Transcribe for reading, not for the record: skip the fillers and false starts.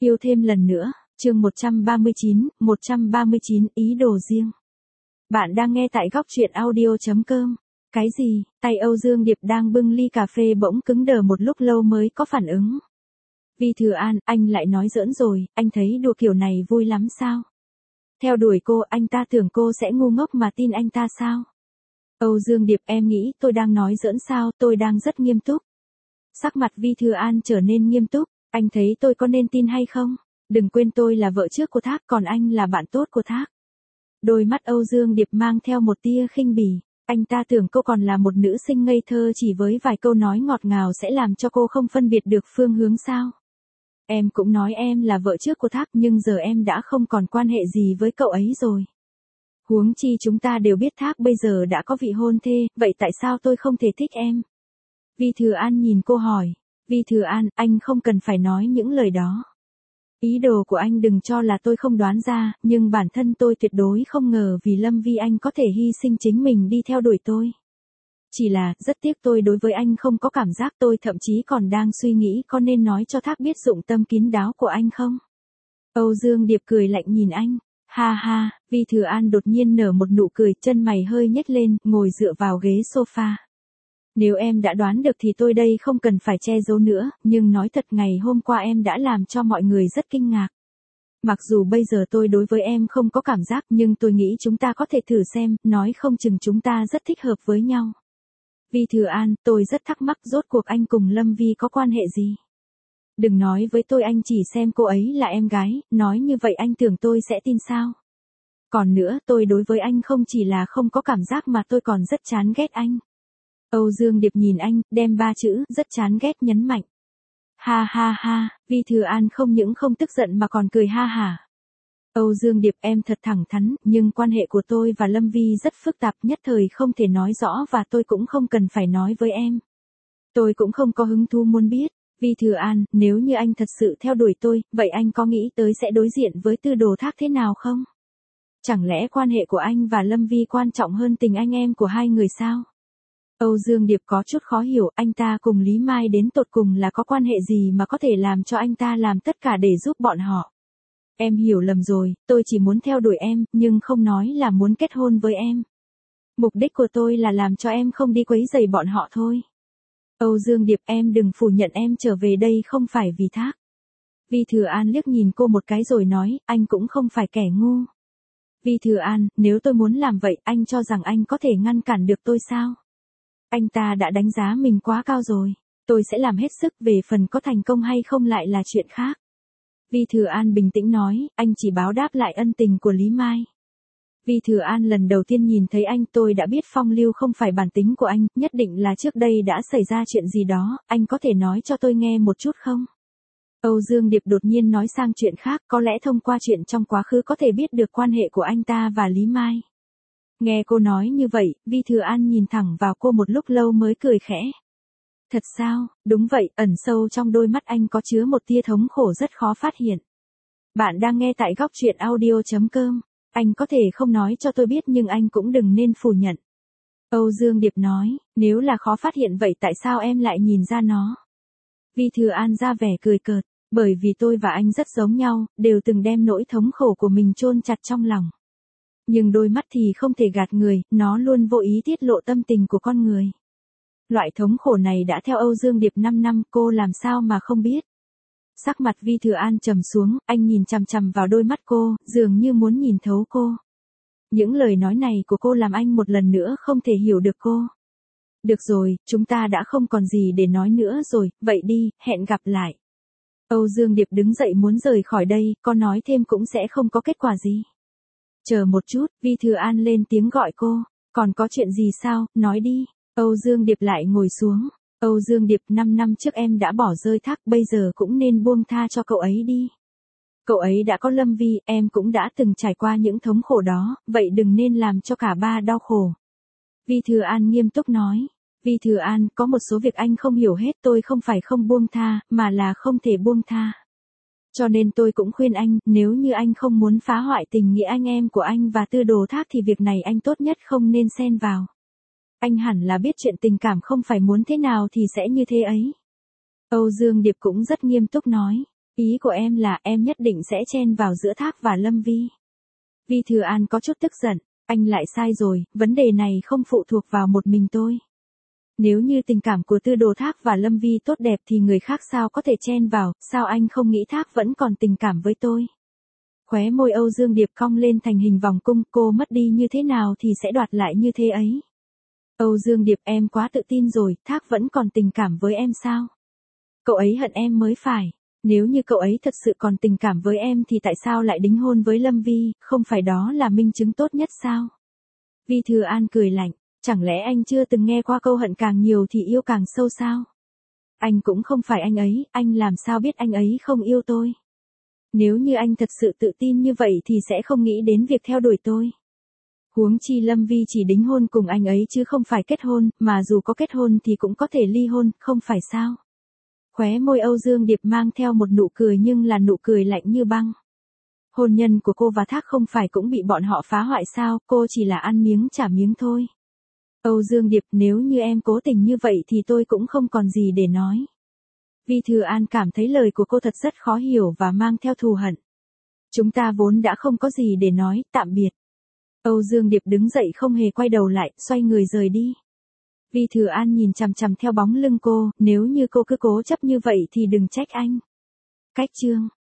Yêu thêm lần nữa, chương 139 ý đồ riêng. Bạn đang nghe tại góc truyện audio.com. Cái gì? Tay Âu Dương Điệp đang bưng ly cà phê bỗng cứng đờ một lúc lâu mới có phản ứng. Vi Thừa An, anh lại nói giỡn rồi, anh thấy đùa kiểu này vui lắm sao? Theo đuổi cô, anh ta tưởng cô sẽ ngu ngốc mà tin anh ta sao? Âu Dương Điệp, em nghĩ tôi đang nói giỡn sao, tôi đang rất nghiêm túc. Sắc mặt Vi Thừa An trở nên nghiêm túc, anh thấy tôi có nên tin hay không? Đừng quên tôi là vợ trước của Thác, còn anh là bạn tốt của Thác. Đôi mắt Âu Dương Điệp mang theo một tia khinh bỉ, anh ta tưởng cô còn là một nữ sinh ngây thơ chỉ với vài câu nói ngọt ngào sẽ làm cho cô không phân biệt được phương hướng sao? Em cũng nói em là vợ trước của Thác nhưng giờ em đã không còn quan hệ gì với cậu ấy rồi. Huống chi chúng ta đều biết Thác bây giờ đã có vị hôn thê, vậy tại sao tôi không thể thích em? Vi Thừa An nhìn cô hỏi, Vi Thừa An, anh không cần phải nói những lời đó. Ý đồ của anh đừng cho là tôi không đoán ra, nhưng bản thân tôi tuyệt đối không ngờ vì Lâm Vi anh có thể hy sinh chính mình đi theo đuổi tôi. Chỉ là, rất tiếc tôi đối với anh không có cảm giác, tôi thậm chí còn đang suy nghĩ có nên nói cho Thác biết dụng tâm kín đáo của anh không? Âu Dương Điệp cười lạnh nhìn anh, ha ha, Vi Thừa An đột nhiên nở một nụ cười, chân mày hơi nhếch lên, ngồi dựa vào ghế sofa. Nếu em đã đoán được thì tôi đây không cần phải che giấu nữa, nhưng nói thật ngày hôm qua em đã làm cho mọi người rất kinh ngạc. Mặc dù bây giờ tôi đối với em không có cảm giác nhưng tôi nghĩ chúng ta có thể thử xem, nói không chừng chúng ta rất thích hợp với nhau. Vi Thừa An, tôi rất thắc mắc rốt cuộc anh cùng Lâm Vi có quan hệ gì? Đừng nói với tôi anh chỉ xem cô ấy là em gái, nói như vậy anh tưởng tôi sẽ tin sao? Còn nữa, tôi đối với anh không chỉ là không có cảm giác mà tôi còn rất chán ghét anh. Âu Dương Điệp nhìn anh, đem ba chữ, rất chán ghét nhấn mạnh. Ha ha ha, Vi Thừa An không những không tức giận mà còn cười ha hả. Âu Dương Điệp, em thật thẳng thắn, nhưng quan hệ của tôi và Lâm Vi rất phức tạp, nhất thời không thể nói rõ và tôi cũng không cần phải nói với em. Tôi cũng không có hứng thú muốn biết. Vi Thừa An, nếu như anh thật sự theo đuổi tôi, vậy anh có nghĩ tới sẽ đối diện với Tư Đồ Thác thế nào không? Chẳng lẽ quan hệ của anh và Lâm Vi quan trọng hơn tình anh em của hai người sao? Âu Dương Điệp có chút khó hiểu, anh ta cùng Lý Mai đến tột cùng là có quan hệ gì mà có thể làm cho anh ta làm tất cả để giúp bọn họ. Em hiểu lầm rồi, tôi chỉ muốn theo đuổi em, nhưng không nói là muốn kết hôn với em. Mục đích của tôi là làm cho em không đi quấy rầy bọn họ thôi. Âu Dương Điệp, em đừng phủ nhận em trở về đây không phải vì Thác. Vi Thừa An liếc nhìn cô một cái rồi nói, anh cũng không phải kẻ ngu. Vi Thừa An, nếu tôi muốn làm vậy, anh cho rằng anh có thể ngăn cản được tôi sao? Anh ta đã đánh giá mình quá cao rồi. Tôi sẽ làm hết sức, về phần có thành công hay không lại là chuyện khác. Vi Thừa An bình tĩnh nói, anh chỉ báo đáp lại ân tình của Lý Mai. Vi Thừa An lần đầu tiên nhìn thấy anh, tôi đã biết phong lưu không phải bản tính của anh, nhất định là trước đây đã xảy ra chuyện gì đó, anh có thể nói cho tôi nghe một chút không? Âu Dương Điệp đột nhiên nói sang chuyện khác, có lẽ thông qua chuyện trong quá khứ có thể biết được quan hệ của anh ta và Lý Mai. Nghe cô nói như vậy, Vi Thừa An nhìn thẳng vào cô một lúc lâu mới cười khẽ. Thật sao? Đúng vậy, ẩn sâu trong đôi mắt anh có chứa một tia thống khổ rất khó phát hiện. Bạn đang nghe tại góc truyện audio.com. Anh có thể không nói cho tôi biết nhưng anh cũng đừng nên phủ nhận. Âu Dương Điệp nói, nếu là khó phát hiện vậy tại sao em lại nhìn ra nó? Vi Thừa An ra vẻ cười cợt, bởi vì tôi và anh rất giống nhau, đều từng đem nỗi thống khổ của mình chôn chặt trong lòng. Nhưng đôi mắt thì không thể gạt người, nó luôn vô ý tiết lộ tâm tình của con người. Loại thống khổ này đã theo Âu Dương Điệp 5 năm, cô làm sao mà không biết. Sắc mặt Vi Thừa An trầm xuống, anh nhìn chằm chằm vào đôi mắt cô, dường như muốn nhìn thấu cô. Những lời nói này của cô làm anh một lần nữa không thể hiểu được cô. Được rồi, chúng ta đã không còn gì để nói nữa rồi, vậy đi, hẹn gặp lại. Âu Dương Điệp đứng dậy muốn rời khỏi đây, có nói thêm cũng sẽ không có kết quả gì. Chờ một chút, Vi Thừa An lên tiếng gọi cô, còn có chuyện gì sao, nói đi. Âu Dương Điệp lại ngồi xuống. Âu Dương Điệp, 5 năm trước em đã bỏ rơi Thác, bây giờ cũng nên buông tha cho cậu ấy đi. Cậu ấy đã có Lâm Vi, em cũng đã từng trải qua những thống khổ đó, vậy đừng nên làm cho cả ba đau khổ. Vi Thừa An nghiêm túc nói. Vi Thừa An, có một số việc anh không hiểu hết, tôi không phải không buông tha, mà là không thể buông tha. Cho nên tôi cũng khuyên anh, nếu như anh không muốn phá hoại tình nghĩa anh em của anh và Tư Đồ Thác thì việc này anh tốt nhất không nên xen vào. Anh hẳn là biết chuyện tình cảm không phải muốn thế nào thì sẽ như thế ấy. Âu Dương Điệp cũng rất nghiêm túc nói. Ý của em là em nhất định sẽ chen vào giữa Thác và Lâm Vi. Vi Thừa An có chút tức giận, anh lại sai rồi, vấn đề này không phụ thuộc vào một mình tôi. Nếu như tình cảm của Tư Đồ Thác và Lâm Vi tốt đẹp thì người khác sao có thể chen vào, sao anh không nghĩ Thác vẫn còn tình cảm với tôi? Khóe môi Âu Dương Điệp cong lên thành hình vòng cung, cô mất đi như thế nào thì sẽ đoạt lại như thế ấy. Âu Dương Điệp, em quá tự tin rồi, Thác vẫn còn tình cảm với em sao? Cậu ấy hận em mới phải. Nếu như cậu ấy thật sự còn tình cảm với em thì tại sao lại đính hôn với Lâm Vi, không phải đó là minh chứng tốt nhất sao? Vi Thừa An cười lạnh, chẳng lẽ anh chưa từng nghe qua câu hận càng nhiều thì yêu càng sâu sao? Anh cũng không phải anh ấy, anh làm sao biết anh ấy không yêu tôi? Nếu như anh thật sự tự tin như vậy thì sẽ không nghĩ đến việc theo đuổi tôi. Huống chi Lâm Vi chỉ đính hôn cùng anh ấy chứ không phải kết hôn, mà dù có kết hôn thì cũng có thể ly hôn, không phải sao? Khóe môi Âu Dương Điệp mang theo một nụ cười nhưng là nụ cười lạnh như băng. Hôn nhân của cô và Thác không phải cũng bị bọn họ phá hoại sao, cô chỉ là ăn miếng trả miếng thôi. Âu Dương Điệp, nếu như em cố tình như vậy thì tôi cũng không còn gì để nói. Vi Thừa An cảm thấy lời của cô thật rất khó hiểu và mang theo thù hận. Chúng ta vốn đã không có gì để nói, tạm biệt. Âu Dương Điệp đứng dậy không hề quay đầu lại, xoay người rời đi. Vi Thừa An nhìn chằm chằm theo bóng lưng cô, nếu như cô cứ cố chấp như vậy thì đừng trách anh. Cách chương